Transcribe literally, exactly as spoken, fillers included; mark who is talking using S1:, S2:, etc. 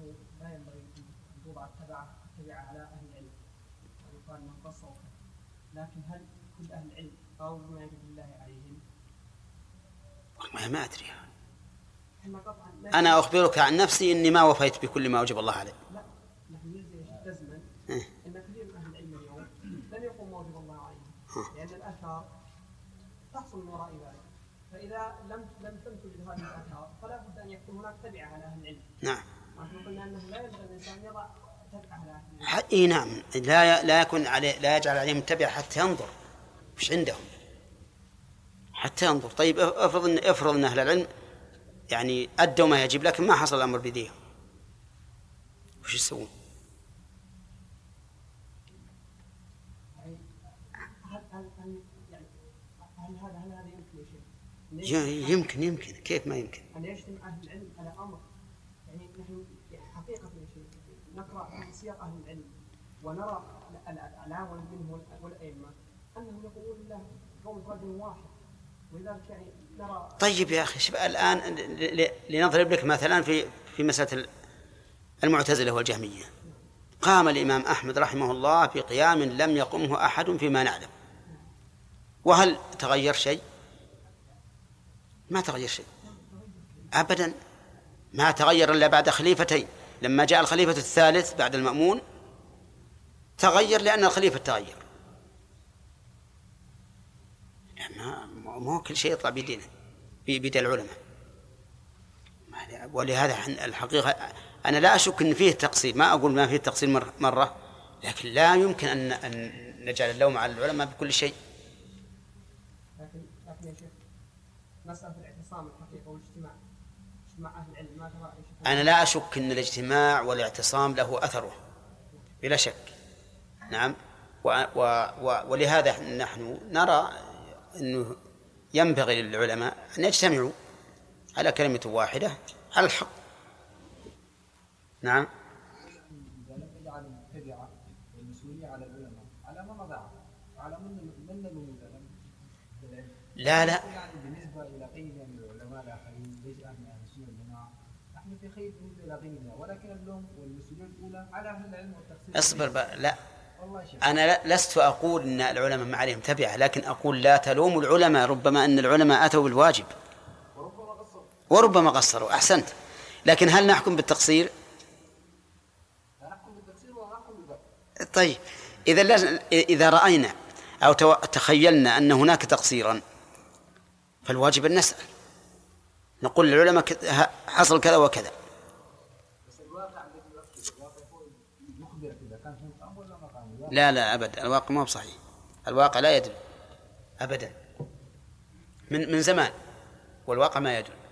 S1: أنه لا ينبغي أن توضع التبعة التبعة على أهل العلم ويقال من قصر، لكن هل كل أهل العلم أو ما يجب الله عليهم؟
S2: ما ما أدري. أنا أخبرك عن نفسي إني ما وفيت بكل ما أوجب الله عليه.
S1: لا، نحن نلزم
S2: إيه؟
S1: أن كثير من أهل العلم اليوم لم يقوم ما أوجب الله عليهم، لأن الآثار تحصل من وراء ذلك، فإذا لم لم تنتج هذه الآثار فلا بد أن يكون هناك تبعة على أهل العلم.
S2: نعم.
S1: ونحن قلنا أنه لا يجب الإنسان يضع تبعة على أهل العلم.
S2: إيه نعم، لا لا يكون عليه، لا يجعل عليهم تبعة حتى ينظر وش عندهم، حتى ينظر. طيب افرض ان افرض ان اهل العلم يعني ادوا ما يجب لكن ما حصل الامر بيديهم، وش يسوون؟
S1: هل هل هل يعني هل هذا هل هذا يمكن يا شيخ؟
S2: يمكن يمكن كيف ما يمكن؟
S1: أن يجتمع أهل العلم على أمر، يعني نحن حقيقة يا شيخ نقرأ في سياق أهل العلم ونرى الأعلام منهم والأئمة أنهم يقولون له قول رجل واحد، ولذلك يعني نرى.
S2: طيب يا أخي شوف الآن لنضرب لك مثلا في في مسألة المعتزلة والجهمية. قام الإمام أحمد رحمه الله بقيام لم يقمه أحد فيما نعلم، وهل تغير شيء؟ ما تغير شيء أبدا، ما تغير إلا بعد خليفتين. لما جاء الخليفة الثالث بعد المأمون تغير لأن الخليفة تغير. ما مو كل شيء يطلع بيدينا بيد العلماء. ولهذا الحقيقة أنا لا أشك أن فيه تقصير، ما أقول ما فيه تقصير مرة، لكن لا يمكن أن أن نجعل اللوم على العلماء بكل شيء.
S1: لكن لكن يا شيخ مسألة الاعتصام الحقيقة والاجتماع اجتماع أهل العلم ما ترى.
S2: أنا لا أشك أن الاجتماع والاعتصام له أثره بلا شك. نعم. و و و ولهذا نحن نرى أنه ينبغي للعلماء أن يجتمعوا على كلمة واحدة على الحق. نعم.
S3: إذا لم يجعل التبعة والمسؤولية على العلماء على من وضعها على من من من
S2: لا لا
S3: يعني بالنسبة إلى غيرنا من العلماء الآخرين ليس أهل السنة والجماعة نحن في خير بالنسبة إلى غيرنا، ولكن اللوم والمسؤولية الأولى على أهل العلم والتقصير.
S2: اصبر بقى. لا أنا لست أقول أن العلماء ما عليهم تبعة، لكن أقول لا تلوموا العلماء، ربما أن العلماء أتوا بالواجب وربما قصروا. أحسنت. لكن هل نحكم بالتقصير؟ طيب إذا إذا رأينا أو تخيلنا أن هناك تقصيرا فالواجب أن نسأل، نقول للعلماء حصل كذا وكذا. لا لا أبدا، الواقع ما هو صحيح، الواقع لا يدل أبدا من من زمان، والواقع ما يدل.